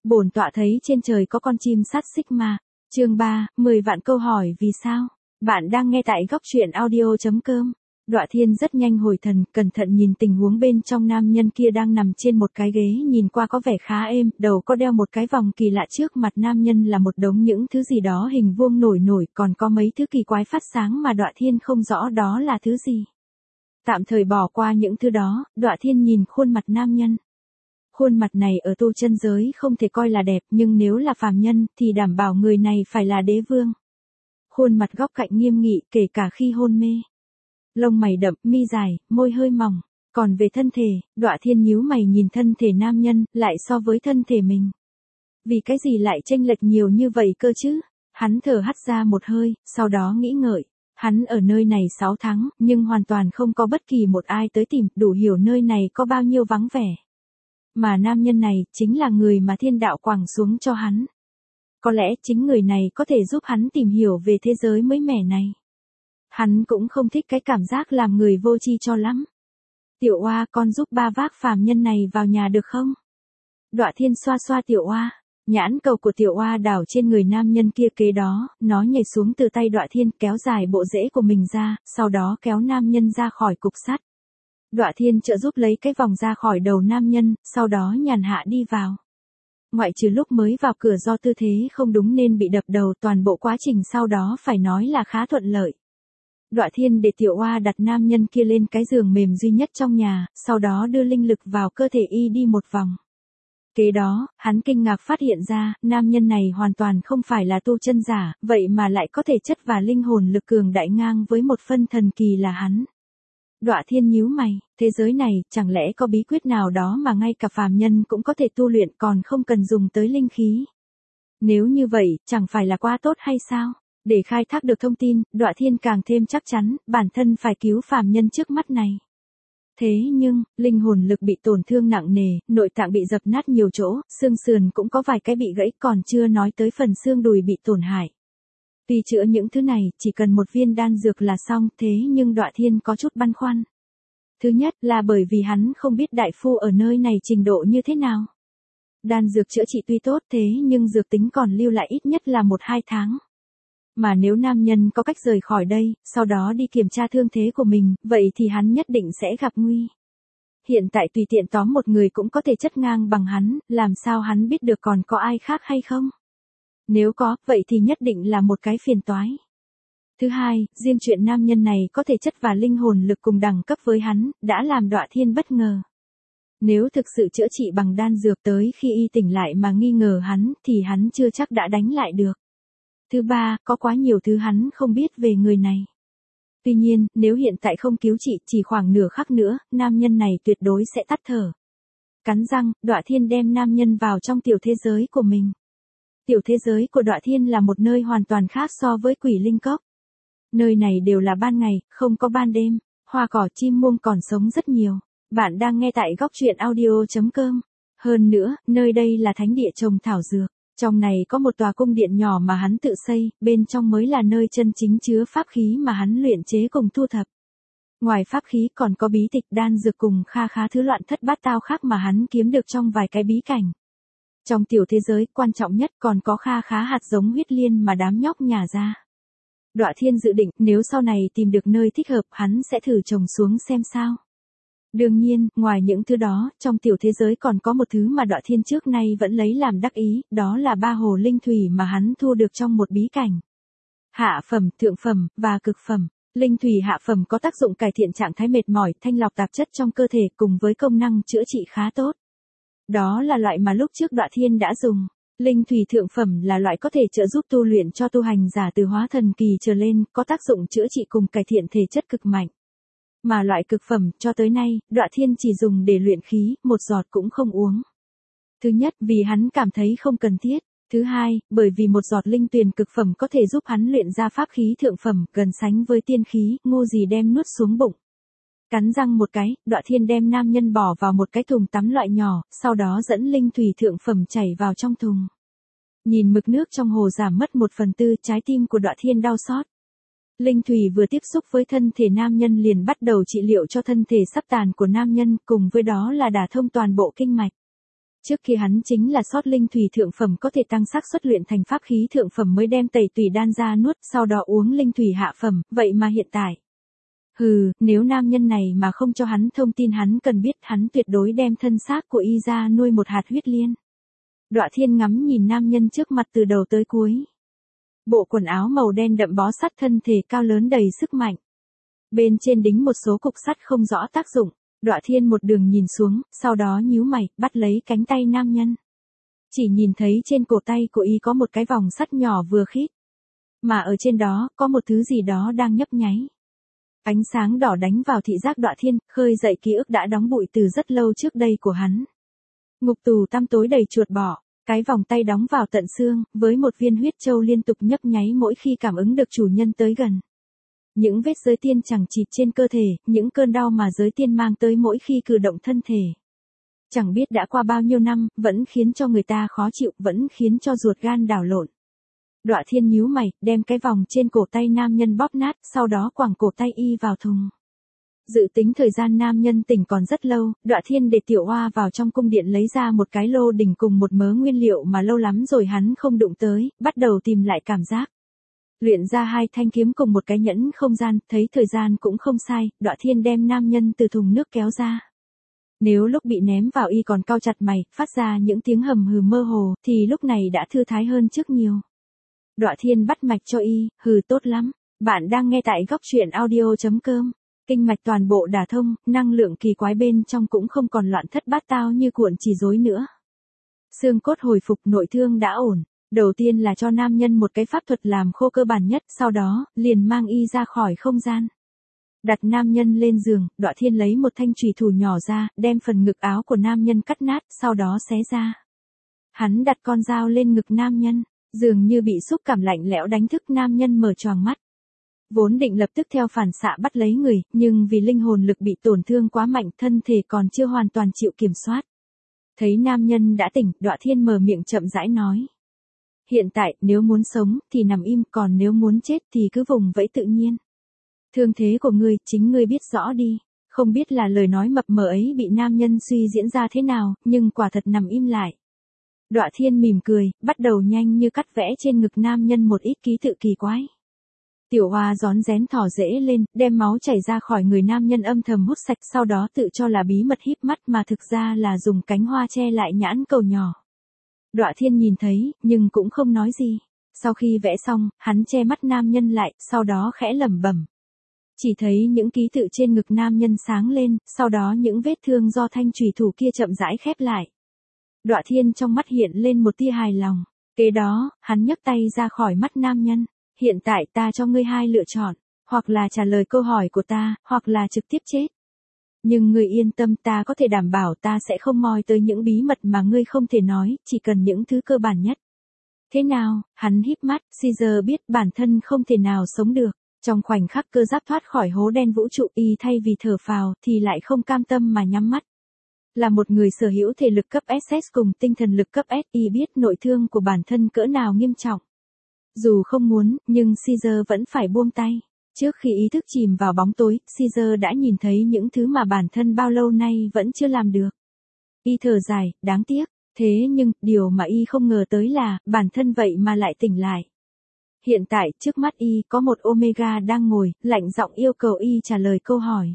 Bổn tọa thấy trên trời có con chim sát xích ma. Chương 3, 10 vạn câu hỏi vì sao? Bạn đang nghe tại góc truyện audio.com. Đọa Thiên rất nhanh hồi thần, cẩn thận nhìn tình huống bên trong. Nam nhân kia đang nằm trên một cái ghế, nhìn qua có vẻ khá êm, đầu có đeo một cái vòng kỳ lạ, trước mặt nam nhân là một đống những thứ gì đó hình vuông nổi nổi, còn có mấy thứ kỳ quái phát sáng mà Đọa Thiên không rõ đó là thứ gì. Tạm thời bỏ qua những thứ đó, Đọa Thiên nhìn khuôn mặt nam nhân. Khuôn mặt này ở tu chân giới không thể coi là đẹp, nhưng nếu là phàm nhân thì đảm bảo người này phải là đế vương. Khuôn mặt góc cạnh nghiêm nghị, kể cả khi hôn mê. Lông mày đậm, mi dài, môi hơi mỏng. Còn về thân thể, Đọa Thiên nhíu mày nhìn thân thể nam nhân, lại so với thân thể mình. Vì cái gì lại chênh lệch nhiều như vậy cơ chứ? Hắn thở hắt ra một hơi, sau đó nghĩ ngợi. Hắn ở nơi này 6 tháng, nhưng hoàn toàn không có bất kỳ một ai tới tìm, đủ hiểu nơi này có bao nhiêu vắng vẻ. Mà nam nhân này, chính là người mà thiên đạo quẳng xuống cho hắn. Có lẽ chính người này có thể giúp hắn tìm hiểu về thế giới mới mẻ này. Hắn cũng không thích cái cảm giác làm người vô tri cho lắm. Tiểu Oa, con giúp ba vác phàm nhân này vào nhà được không? Đọa Thiên xoa xoa Tiểu Oa. Nhãn cầu của Tiểu Oa đảo trên người nam nhân kia, kế đó, nó nhảy xuống từ tay Đọa Thiên, kéo dài bộ rễ của mình ra, sau đó kéo nam nhân ra khỏi cục sắt. Đọa Thiên trợ giúp lấy cái vòng ra khỏi đầu nam nhân, sau đó nhàn hạ đi vào. Ngoại trừ lúc mới vào cửa do tư thế không đúng nên bị đập đầu, toàn bộ quá trình sau đó phải nói là khá thuận lợi. Đọa Thiên để Tiểu Oa đặt nam nhân kia lên cái giường mềm duy nhất trong nhà, sau đó đưa linh lực vào cơ thể y đi một vòng. Kế đó, hắn kinh ngạc phát hiện ra, nam nhân này hoàn toàn không phải là tu chân giả, vậy mà lại có thể chất và linh hồn lực cường đại ngang với một phân thần kỳ là hắn. Đọa Thiên nhíu mày, thế giới này, chẳng lẽ có bí quyết nào đó mà ngay cả phàm nhân cũng có thể tu luyện còn không cần dùng tới linh khí? Nếu như vậy, chẳng phải là quá tốt hay sao? Để khai thác được thông tin, Đọa Thiên càng thêm chắc chắn, bản thân phải cứu phàm nhân trước mắt này. Thế nhưng, linh hồn lực bị tổn thương nặng nề, nội tạng bị dập nát nhiều chỗ, xương sườn cũng có vài cái bị gãy, còn chưa nói tới phần xương đùi bị tổn hại. Tuy chữa những thứ này, chỉ cần một viên đan dược là xong, thế nhưng Đọa Thiên có chút băn khoăn. Thứ nhất là bởi vì hắn không biết đại phu ở nơi này trình độ như thế nào. Đan dược chữa trị tuy tốt thế nhưng dược tính còn lưu lại ít nhất là 1-2 tháng. Mà nếu nam nhân có cách rời khỏi đây, sau đó đi kiểm tra thương thế của mình, vậy thì hắn nhất định sẽ gặp nguy. Hiện tại tùy tiện tóm một người cũng có thể chất ngang bằng hắn, làm sao hắn biết được còn có ai khác hay không? Nếu có, vậy thì nhất định là một cái phiền toái. Thứ hai, riêng chuyện nam nhân này có thể chất và linh hồn lực cùng đẳng cấp với hắn, đã làm Đọa Thiên bất ngờ. Nếu thực sự chữa trị bằng đan dược tới khi y tỉnh lại mà nghi ngờ hắn, thì hắn chưa chắc đã đánh lại được. Thứ ba, có quá nhiều thứ hắn không biết về người này. Tuy nhiên, nếu hiện tại không cứu trị, chỉ khoảng nửa khắc nữa, nam nhân này tuyệt đối sẽ tắt thở. Cắn răng, Đọa Thiên đem nam nhân vào trong tiểu thế giới của mình. Tiểu thế giới của Đọa Thiên là một nơi hoàn toàn khác so với Quỷ Linh Cốc. Nơi này đều là ban ngày, không có ban đêm, hoa cỏ chim muông còn sống rất nhiều. Bạn đang nghe tại góc truyện audio.com. Hơn nữa, nơi đây là thánh địa trồng thảo dược. Trong này có một tòa cung điện nhỏ mà hắn tự xây, bên trong mới là nơi chân chính chứa pháp khí mà hắn luyện chế cùng thu thập. Ngoài pháp khí còn có bí tịch, đan dược cùng kha khá thứ loạn thất bát tao khác mà hắn kiếm được trong vài cái bí cảnh. Trong tiểu thế giới, quan trọng nhất còn có kha khá hạt giống huyết liên mà đám nhóc nhả ra. Đọa Thiên dự định, nếu sau này tìm được nơi thích hợp, hắn sẽ thử trồng xuống xem sao. Đương nhiên, ngoài những thứ đó, trong tiểu thế giới còn có một thứ mà Đọa Thiên trước nay vẫn lấy làm đắc ý, đó là 3 hồ linh thủy mà hắn thu được trong một bí cảnh. Hạ phẩm, thượng phẩm, và cực phẩm. Linh thủy hạ phẩm có tác dụng cải thiện trạng thái mệt mỏi, thanh lọc tạp chất trong cơ thể cùng với công năng chữa trị khá tốt. Đó là loại mà lúc trước Đọa Thiên đã dùng. Linh thủy thượng phẩm là loại có thể trợ giúp tu luyện cho tu hành giả từ hóa thần kỳ trở lên, có tác dụng chữa trị cùng cải thiện thể chất cực mạnh. Mà loại cực phẩm, cho tới nay, Đọa Thiên chỉ dùng để luyện khí, một giọt cũng không uống. Thứ nhất, vì hắn cảm thấy không cần thiết. Thứ hai, bởi vì một giọt linh tuyền cực phẩm có thể giúp hắn luyện ra pháp khí thượng phẩm, gần sánh với tiên khí, ngu gì đem nuốt xuống bụng. Cắn răng một cái, Đọa Thiên đem nam nhân bỏ vào một cái thùng tắm loại nhỏ, sau đó dẫn linh thủy thượng phẩm chảy vào trong thùng. Nhìn mực nước trong hồ giảm mất 1/4, trái tim của Đọa Thiên đau xót. Linh thủy vừa tiếp xúc với thân thể nam nhân liền bắt đầu trị liệu cho thân thể sắp tàn của nam nhân, cùng với đó là đả thông toàn bộ kinh mạch. Trước kia hắn chính là sót linh thủy thượng phẩm có thể tăng xác suất luyện thành pháp khí thượng phẩm mới đem tẩy tùy đan ra nuốt, sau đó uống linh thủy hạ phẩm, vậy mà hiện tại. Nếu nam nhân này mà không cho hắn thông tin hắn cần biết, hắn tuyệt đối đem thân xác của y ra nuôi một hạt huyết liên. Đọa Thiên ngắm nhìn nam nhân trước mặt từ đầu tới cuối. Bộ quần áo màu đen đậm bó sát thân thể cao lớn đầy sức mạnh. Bên trên đính một số cục sắt không rõ tác dụng. Đọa Thiên một đường nhìn xuống, sau đó nhíu mày, bắt lấy cánh tay nam nhân. Chỉ nhìn thấy trên cổ tay của y có một cái vòng sắt nhỏ vừa khít. Mà ở trên đó, có một thứ gì đó đang nhấp nháy. Ánh sáng đỏ đánh vào thị giác Đọa Thiên, khơi dậy ký ức đã đóng bụi từ rất lâu trước đây của hắn. Ngục tù tăm tối đầy chuột bọ, cái vòng tay đóng vào tận xương, với một viên huyết châu liên tục nhấp nháy mỗi khi cảm ứng được chủ nhân tới gần. Những vết giới tiên chẳng chịt trên cơ thể, những cơn đau mà giới tiên mang tới mỗi khi cử động thân thể. Chẳng biết đã qua bao nhiêu năm, vẫn khiến cho người ta khó chịu, vẫn khiến cho ruột gan đảo lộn. Đọa Thiên nhíu mày, đem cái vòng trên cổ tay nam nhân bóp nát, sau đó quẳng cổ tay y vào thùng. Dự tính thời gian nam nhân tỉnh còn rất lâu, Đọa Thiên để Tiểu Oa vào trong cung điện lấy ra một cái lô đỉnh cùng một mớ nguyên liệu mà lâu lắm rồi hắn không đụng tới, bắt đầu tìm lại cảm giác. Luyện ra 2 thanh kiếm cùng một cái nhẫn không gian, thấy thời gian cũng không sai, Đọa Thiên đem nam nhân từ thùng nước kéo ra. Nếu lúc bị ném vào y còn cau chặt mày, phát ra những tiếng hầm hừ mơ hồ, thì lúc này đã thư thái hơn trước nhiều. Đọa Thiên bắt mạch cho y, tốt lắm. Bạn đang nghe tại góc truyện audio.com. Kinh mạch toàn bộ đả thông, năng lượng kỳ quái bên trong cũng không còn loạn thất bát tao như cuộn chỉ rối nữa. Xương cốt hồi phục, nội thương đã ổn. Đầu tiên là cho nam nhân một cái pháp thuật làm khô cơ bản nhất, sau đó, liền mang y ra khỏi không gian. Đặt nam nhân lên giường, Đọa Thiên lấy một thanh chùy thủ nhỏ ra, đem phần ngực áo của nam nhân cắt nát, sau đó xé ra. Hắn đặt con dao lên ngực nam nhân, dường như bị xúc cảm lạnh lẽo đánh thức nam nhân mở choàng mắt. Vốn định lập tức theo phản xạ bắt lấy người, nhưng vì linh hồn lực bị tổn thương quá mạnh, thân thể còn chưa hoàn toàn chịu kiểm soát. Thấy nam nhân đã tỉnh, Đọa Thiên mở miệng chậm rãi nói. Hiện tại, nếu muốn sống, thì nằm im, còn nếu muốn chết thì cứ vùng vẫy tự nhiên. Thương thế của ngươi, chính ngươi biết rõ đi. Không biết là lời nói mập mờ ấy bị nam nhân suy diễn ra thế nào, nhưng quả thật nằm im lại. Đọa Thiên mỉm cười, bắt đầu nhanh như cắt vẽ trên ngực nam nhân một ít ký tự kỳ quái. Tiểu Hoa rón rén thỏ rễ lên, đem máu chảy ra khỏi người nam nhân âm thầm hút sạch, sau đó tự cho là bí mật híp mắt mà thực ra là dùng cánh hoa che lại nhãn cầu nhỏ. Đọa Thiên nhìn thấy, nhưng cũng không nói gì. Sau khi vẽ xong, hắn che mắt nam nhân lại, sau đó khẽ lẩm bẩm. Chỉ thấy những ký tự trên ngực nam nhân sáng lên, sau đó những vết thương do thanh chùy thủ kia chậm rãi khép lại. Đọa Thiên trong mắt hiện lên một tia hài lòng. Kế đó, hắn nhấc tay ra khỏi mắt nam nhân. Hiện tại ta cho ngươi 2 lựa chọn, hoặc là trả lời câu hỏi của ta, hoặc là trực tiếp chết. Nhưng ngươi yên tâm, ta có thể đảm bảo ta sẽ không moi tới những bí mật mà ngươi không thể nói, chỉ cần những thứ cơ bản nhất. Thế nào? Hắn híp mắt, Caesar biết bản thân không thể nào sống được. Trong khoảnh khắc cơ giáp thoát khỏi hố đen vũ trụ, y thay vì thở phào thì lại không cam tâm mà nhắm mắt. Là một người sở hữu thể lực cấp SS cùng tinh thần lực cấp S, y biết nội thương của bản thân cỡ nào nghiêm trọng. Dù không muốn, nhưng Caesar vẫn phải buông tay. Trước khi ý thức chìm vào bóng tối, Caesar đã nhìn thấy những thứ mà bản thân bao lâu nay vẫn chưa làm được. Y thở dài, đáng tiếc. Thế nhưng, điều mà y không ngờ tới là, bản thân vậy mà lại tỉnh lại. Hiện tại, trước mắt y, có một Omega đang ngồi, lạnh giọng yêu cầu y trả lời câu hỏi.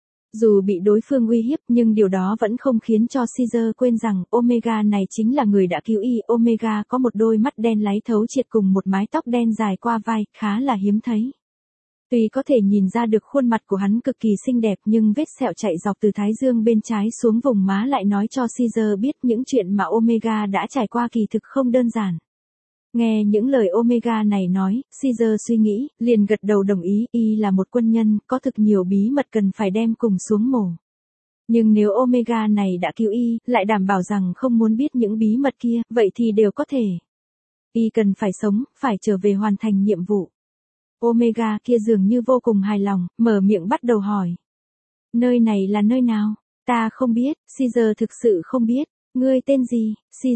Dù bị đối phương uy hiếp, nhưng điều đó vẫn không khiến cho Caesar quên rằng, Omega này chính là người đã cứu y. Omega có một đôi mắt đen láy thấu triệt cùng một mái tóc đen dài qua vai, khá là hiếm thấy. Tuy có thể nhìn ra được khuôn mặt của hắn cực kỳ xinh đẹp, nhưng vết sẹo chạy dọc từ thái dương bên trái xuống vùng má lại nói cho Caesar biết những chuyện mà Omega đã trải qua kỳ thực không đơn giản. Nghe những lời Omega này nói, Caesar suy nghĩ, liền gật đầu đồng ý, y là một quân nhân, có thực nhiều bí mật cần phải đem cùng xuống mổ. Nhưng nếu Omega này đã cứu y, lại đảm bảo rằng không muốn biết những bí mật kia, vậy thì đều có thể. Y cần phải sống, phải trở về hoàn thành nhiệm vụ. Omega kia dường như vô cùng hài lòng, mở miệng bắt đầu hỏi. Nơi này là nơi nào? Ta không biết, Caesar thực sự không biết. Ngươi tên gì?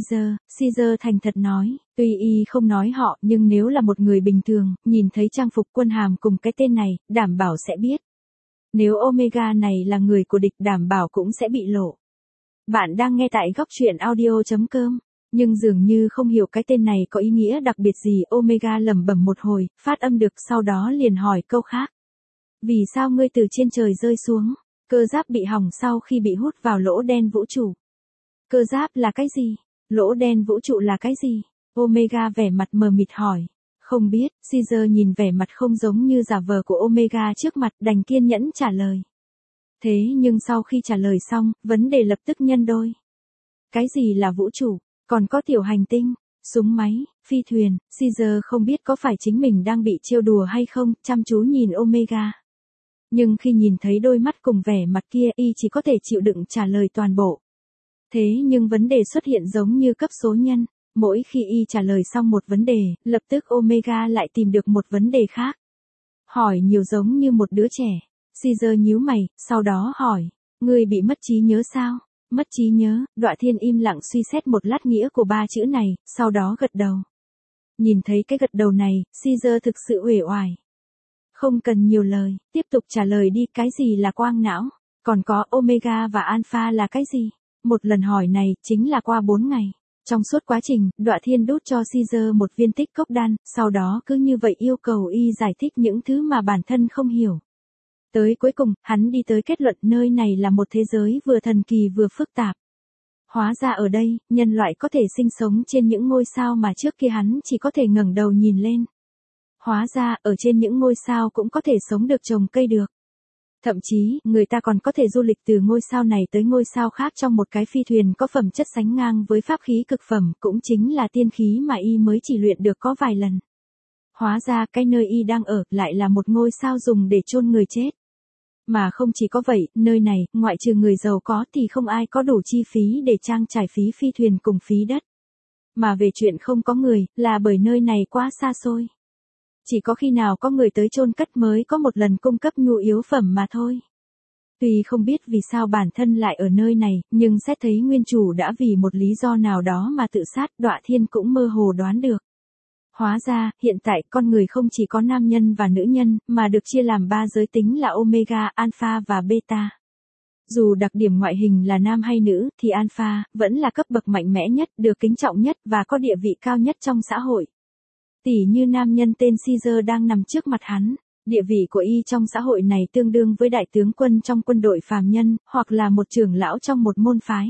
Caesar thành thật nói, tuy y không nói họ, nhưng nếu là một người bình thường, nhìn thấy trang phục quân hàm cùng cái tên này, đảm bảo sẽ biết. Nếu Omega này là người của địch, đảm bảo cũng sẽ bị lộ. Bạn đang nghe tại góc truyện audio.com. Nhưng dường như không hiểu cái tên này có ý nghĩa đặc biệt gì. Omega lẩm bẩm một hồi, phát âm được, sau đó liền hỏi câu khác. Vì sao ngươi từ trên trời rơi xuống? Cơ giáp bị hỏng sau khi bị hút vào lỗ đen vũ trụ. Cơ giáp là cái gì? Lỗ đen vũ trụ là cái gì? Omega vẻ mặt mờ mịt hỏi. Không biết. Caesar nhìn vẻ mặt không giống như giả vờ của Omega trước mặt, đành kiên nhẫn trả lời. Thế nhưng sau khi trả lời xong, vấn đề lập tức nhân đôi. Cái gì là vũ trụ? Còn có tiểu hành tinh, súng máy, phi thuyền. Caesar không biết có phải chính mình đang bị trêu đùa hay không, chăm chú nhìn Omega. Nhưng khi nhìn thấy đôi mắt cùng vẻ mặt kia, y chỉ có thể chịu đựng trả lời toàn bộ. Thế nhưng vấn đề xuất hiện giống như cấp số nhân. Mỗi khi y trả lời xong một vấn đề, lập tức Omega lại tìm được một vấn đề khác. Hỏi nhiều giống như một đứa trẻ. Caesar nhíu mày, sau đó hỏi. Ngươi bị mất trí nhớ sao? Mất trí nhớ. Đọa Thiên im lặng suy xét một lát nghĩa của ba chữ này, sau đó gật đầu. Nhìn thấy cái gật đầu này, Caesar thực sự uể oải. Không cần nhiều lời, tiếp tục trả lời đi. Cái gì là quang não? Còn có Omega và Alpha là cái gì? Một lần hỏi này, chính là qua 4 ngày. Trong suốt quá trình, Đọa Thiên đút cho Caesar một viên tích cốc đan, sau đó cứ như vậy yêu cầu y giải thích những thứ mà bản thân không hiểu. Tới cuối cùng, hắn đi tới kết luận nơi này là một thế giới vừa thần kỳ vừa phức tạp. Hóa ra ở đây, nhân loại có thể sinh sống trên những ngôi sao mà trước kia hắn chỉ có thể ngẩng đầu nhìn lên. Hóa ra, ở trên những ngôi sao cũng có thể sống được, trồng cây được. Thậm chí, người ta còn có thể du lịch từ ngôi sao này tới ngôi sao khác trong một cái phi thuyền có phẩm chất sánh ngang với pháp khí cực phẩm, cũng chính là tiên khí mà y mới chỉ luyện được có vài lần. Hóa ra, cái nơi y đang ở lại là một ngôi sao dùng để chôn người chết. Mà không chỉ có vậy, nơi này, ngoại trừ người giàu có thì không ai có đủ chi phí để trang trải phí phi thuyền cùng phí đất. Mà về chuyện không có người, là bởi nơi này quá xa xôi. Chỉ có khi nào có người tới chôn cất mới có một lần cung cấp nhu yếu phẩm mà thôi. Tuy không biết vì sao bản thân lại ở nơi này, nhưng xét thấy nguyên chủ đã vì một lý do nào đó mà tự sát, Đọa Thiên cũng mơ hồ đoán được. Hóa ra, hiện tại con người không chỉ có nam nhân và nữ nhân, mà được chia làm 3 giới tính là Omega, Alpha và Beta. Dù đặc điểm ngoại hình là nam hay nữ, thì Alpha vẫn là cấp bậc mạnh mẽ nhất, được kính trọng nhất và có địa vị cao nhất trong xã hội. Tỉ như nam nhân tên Caesar đang nằm trước mặt hắn, địa vị của y trong xã hội này tương đương với đại tướng quân trong quân đội phàm nhân, hoặc là một trưởng lão trong một môn phái.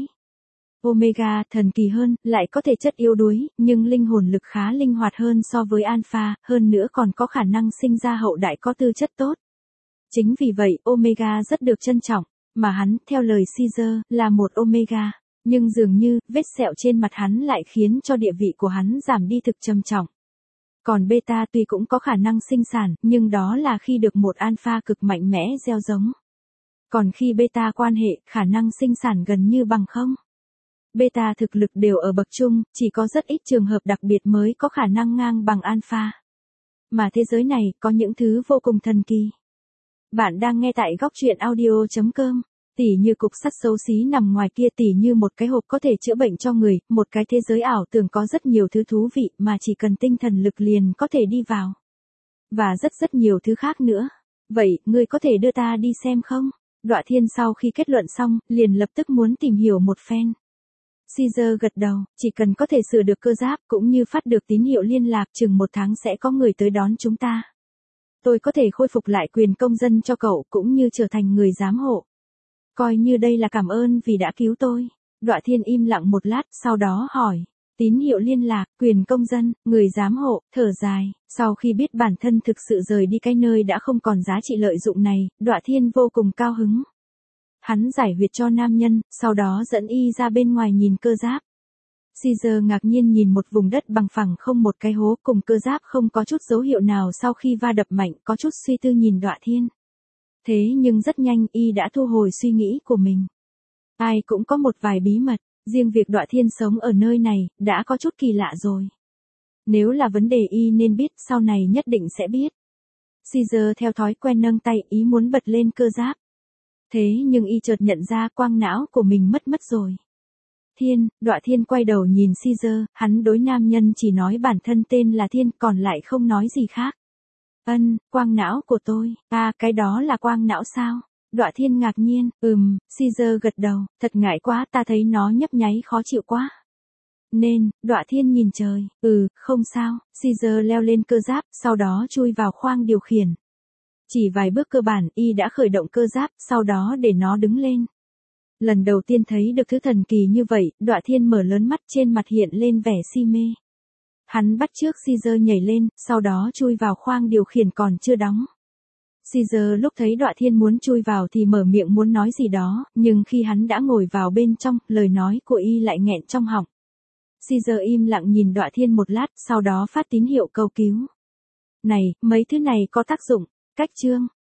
Omega thần kỳ hơn, lại có thể chất yếu đuối, nhưng linh hồn lực khá linh hoạt hơn so với Alpha, hơn nữa còn có khả năng sinh ra hậu đại có tư chất tốt. Chính vì vậy, Omega rất được trân trọng, mà hắn, theo lời Caesar, là một Omega. Nhưng dường như, vết sẹo trên mặt hắn lại khiến cho địa vị của hắn giảm đi thực trầm trọng. Còn Beta tuy cũng có khả năng sinh sản, nhưng đó là khi được một Alpha cực mạnh mẽ gieo giống. Còn khi Beta quan hệ, khả năng sinh sản gần như bằng không. Beta thực lực đều ở bậc trung, chỉ có rất ít trường hợp đặc biệt mới có khả năng ngang bằng Alpha. Mà thế giới này, có những thứ vô cùng thần kỳ. Bạn đang nghe tại góc truyện audio.com. Tỉ như cục sắt xấu xí nằm ngoài kia, tỉ như một cái hộp có thể chữa bệnh cho người, một cái thế giới ảo tưởng có rất nhiều thứ thú vị mà chỉ cần tinh thần lực liền có thể đi vào. Và rất nhiều thứ khác nữa. Vậy, ngươi có thể đưa ta đi xem không? Đọa Thiên sau khi kết luận xong, liền lập tức muốn tìm hiểu một phen. Caesar gật đầu, chỉ cần có thể sửa được cơ giáp cũng như phát được tín hiệu liên lạc, chừng 1 tháng sẽ có người tới đón chúng ta. Tôi có thể khôi phục lại quyền công dân cho cậu cũng như trở thành người giám hộ. Coi như đây là cảm ơn vì đã cứu tôi. Đọa Thiên im lặng một lát, sau đó hỏi. Tín hiệu liên lạc, quyền công dân, người giám hộ, thở dài. Sau khi biết bản thân thực sự rời đi cái nơi đã không còn giá trị lợi dụng này, Đọa Thiên vô cùng cao hứng. Hắn giải huyệt cho nam nhân, sau đó dẫn y ra bên ngoài nhìn cơ giáp. Caesar ngạc nhiên nhìn một vùng đất bằng phẳng không một cái hố, cùng cơ giáp không có chút dấu hiệu nào sau khi va đập mạnh, có chút suy tư nhìn Đọa Thiên. Thế nhưng rất nhanh y đã thu hồi suy nghĩ của mình. Ai cũng có một vài bí mật, riêng việc Đọa Thiên sống ở nơi này, đã có chút kỳ lạ rồi. Nếu là vấn đề y nên biết, sau này nhất định sẽ biết. Caesar theo thói quen nâng tay, ý muốn bật lên cơ giáp. Thế nhưng y chợt nhận ra quang não của mình mất rồi. Đọa Thiên quay đầu nhìn Caesar, hắn đối nam nhân chỉ nói bản thân tên là Thiên, còn lại không nói gì khác. Quang não của tôi, cái đó là quang não sao? Đọa Thiên ngạc nhiên, Caesar gật đầu, thật ngại quá, ta thấy nó nhấp nháy khó chịu quá. Nên, Đọa Thiên nhìn trời, không sao, Caesar leo lên cơ giáp, sau đó chui vào khoang điều khiển. Chỉ vài bước cơ bản, y đã khởi động cơ giáp, sau đó để nó đứng lên. Lần đầu tiên thấy được thứ thần kỳ như vậy, Đọa Thiên mở lớn mắt, trên mặt hiện lên vẻ si mê. Hắn bắt chước Caesar nhảy lên, sau đó chui vào khoang điều khiển còn chưa đóng. Caesar lúc thấy Đọa Thiên muốn chui vào thì mở miệng muốn nói gì đó, nhưng khi hắn đã ngồi vào bên trong, lời nói của y lại nghẹn trong họng. Caesar im lặng nhìn Đọa Thiên một lát, sau đó phát tín hiệu cầu cứu. Này, mấy thứ này có tác dụng. Cách chương